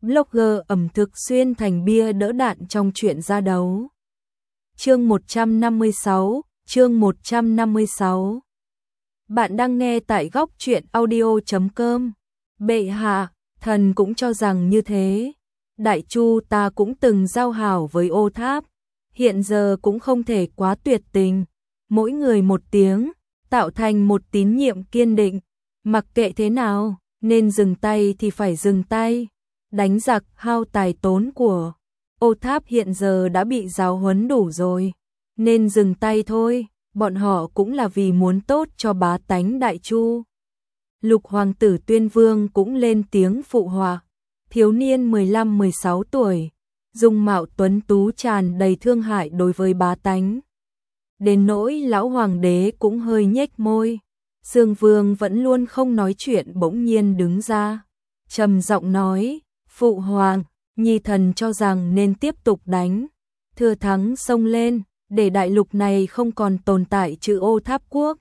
blogger ẩm thực xuyên thành bia đỡ đạn trong chuyện ra đấu. Chương 156. Bạn đang nghe tại góc truyện audio.com. Bệ hạ, thần cũng cho rằng như thế. Đại Chu ta cũng từng giao hảo với Ô Tháp, hiện giờ cũng không thể quá tuyệt tình. Mỗi người một tiếng, tạo thành một tín nhiệm kiên định. Mặc kệ thế nào, nên dừng tay thì phải dừng tay. Đánh giặc hao tài tốn của. Ô Tháp hiện giờ đã bị giáo huấn đủ rồi, nên dừng tay thôi. Bọn họ cũng là vì muốn tốt cho bá tánh Đại Chu. Lục hoàng tử Tuyên Vương cũng lên tiếng phụ họa. Thiếu niên 15-16 tuổi, dung mạo tuấn tú tràn đầy thương hại đối với bá tánh. Đến nỗi lão hoàng đế cũng hơi nhếch môi. Sương Vương vẫn luôn không nói chuyện bỗng nhiên đứng ra, trầm giọng nói: "Phụ hoàng, nhi thần cho rằng nên tiếp tục đánh, thừa thắng xông lên, để đại lục này không còn tồn tại chữ Ô Tháp quốc."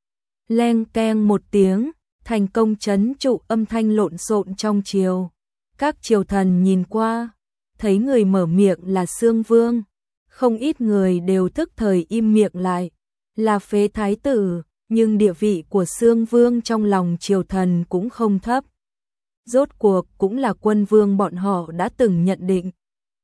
Leng keng một tiếng, thành công trấn trụ âm thanh lộn xộn trong triều. Các triều thần nhìn qua, thấy người mở miệng là Sương Vương, không ít người đều tức thời im miệng lại. Là phế thái tử, nhưng địa vị của Sương Vương trong lòng triều thần cũng không thấp. Rốt cuộc cũng là quân vương bọn họ đã từng nhận định.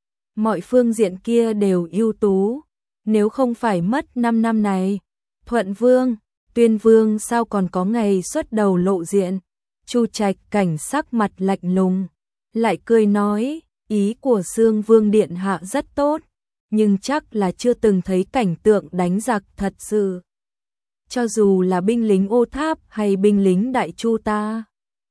Mọi phương diện kia đều ưu tú, nếu không phải mất 5 năm này, Thuận Vương, Tuyên Vương sao còn có ngày xuất đầu lộ diện. Chu Trạch Cảnh sắc mặt lạnh lùng, lại cười nói: "Ý của Sương Vương điện hạ rất tốt, nhưng chắc là chưa từng thấy cảnh tượng đánh giặc thật sự. Cho dù là binh lính Ô Tháp hay binh lính Đại Chu ta,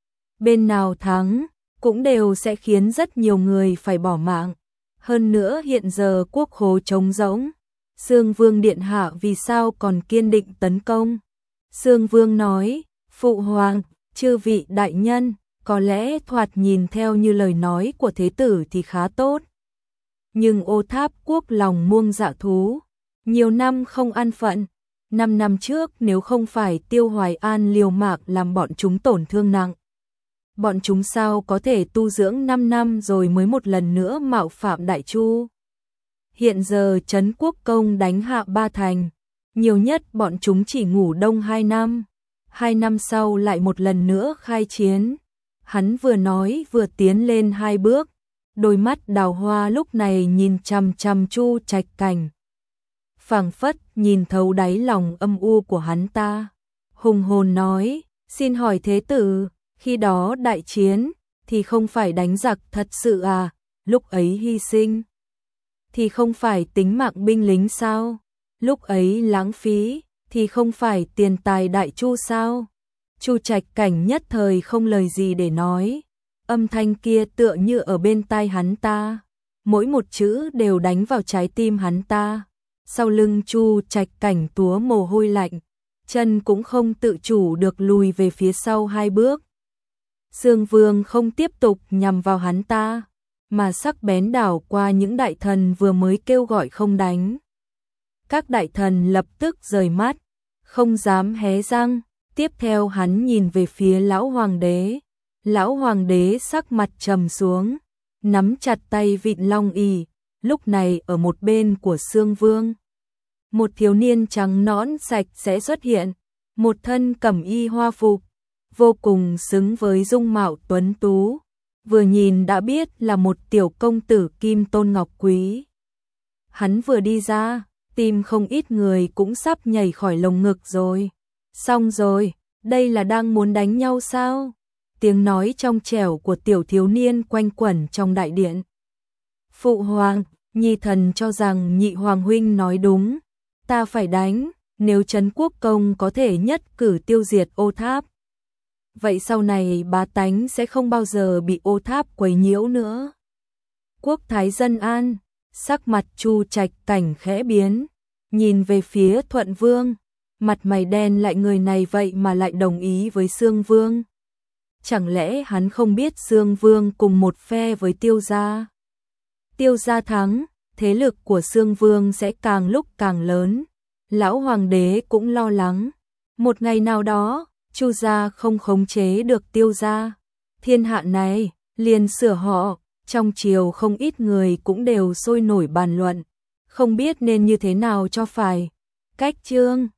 bên nào thắng cũng đều sẽ khiến rất nhiều người phải bỏ mạng. Hơn nữa hiện giờ quốc khố trống rỗng, Sương Vương điện hạ vì sao còn kiên định tấn công?" Sương Vương nói: "Phụ hoàng, chư vị đại nhân, có lẽ thoạt nhìn theo như lời nói của thế tử thì khá tốt. Nhưng Ô Tháp quốc lòng muông dạ thú, nhiều năm không an phận. 5 năm trước nếu không phải Tiêu Hoài An liều mạng làm bọn chúng tổn thương nặng, bọn chúng sao có thể tu dưỡng 5 năm rồi mới một lần nữa mạo phạm Đại Chu. Hiện giờ Trấn Quốc Công đánh hạ 3 thành, nhiều nhất bọn chúng chỉ ngủ đông 2 năm. 2 năm sau lại một lần nữa khai chiến." Hắn vừa nói vừa tiến lên 2 bước, đôi mắt đào hoa lúc này nhìn chằm chằm Chu Trạch Cảnh, phảng phất nhìn thấu đáy lòng âm u của hắn ta. Hùng hồn nói: "Xin hỏi thế tử, khi đó đại chiến thì không phải đánh giặc thật sự à? Lúc ấy hy sinh thì không phải tính mạng binh lính sao? Lúc ấy lãng phí thì không phải tiền tài Đại Chu sao?" Chu Trạch Cảnh nhất thời không lời gì để nói. Âm thanh kia tựa như ở bên tai hắn ta, mỗi một chữ đều đánh vào trái tim hắn ta. Sau lưng Chu Trạch Cảnh túa mồ hôi lạnh, chân cũng không tự chủ được lùi về phía sau 2 bước. Sương Vương không tiếp tục nhằm vào hắn ta, mà sắc bén đảo qua những đại thần vừa mới kêu gọi không đánh. Các đại thần lập tức rời mắt, không dám hé răng. Tiếp theo hắn nhìn về phía lão hoàng đế. Lão hoàng đế sắc mặt trầm xuống, nắm chặt tay vịn long ỷ. Lúc này ở một bên của Sương Vương, một thiếu niên trắng nõn sạch sẽ xuất hiện, một thân cẩm y hoa phục, vô cùng xứng với dung mạo tuấn tú, vừa nhìn đã biết là một tiểu công tử Kim Tôn Ngọc Quý. Hắn vừa đi ra, tim không ít người cũng sắp nhảy khỏi lồng ngực rồi. Xong rồi, đây là đang muốn đánh nhau sao? Tiếng nói trong trẻo của tiểu thiếu niên quanh quẩn trong đại điện. "Phụ hoàng, nhi thần cho rằng nhị hoàng huynh nói đúng, ta phải đánh. Nếu Trấn Quốc Công có thể nhất cử tiêu diệt Ô Tháp, vậy sau này bá tánh sẽ không bao giờ bị Ô Tháp quấy nhiễu nữa." Quốc thái dân an. Sắc mặt Chu Trạch Cảnh khẽ biến, nhìn về phía Thuận Vương, mặt mày đen lại. Người này vậy mà lại đồng ý với Sương Vương. Chẳng lẽ hắn không biết Sương Vương cùng một phe với Tiêu gia? Tiêu gia thắng, thế lực của Sương Vương sẽ càng lúc càng lớn. Lão hoàng đế cũng lo lắng, một ngày nào đó Chu gia không khống chế được Tiêu gia, thiên hạ này liền sửa họ, Trong triều không ít người cũng đều sôi nổi bàn luận, không biết nên như thế nào cho phải. Cách chương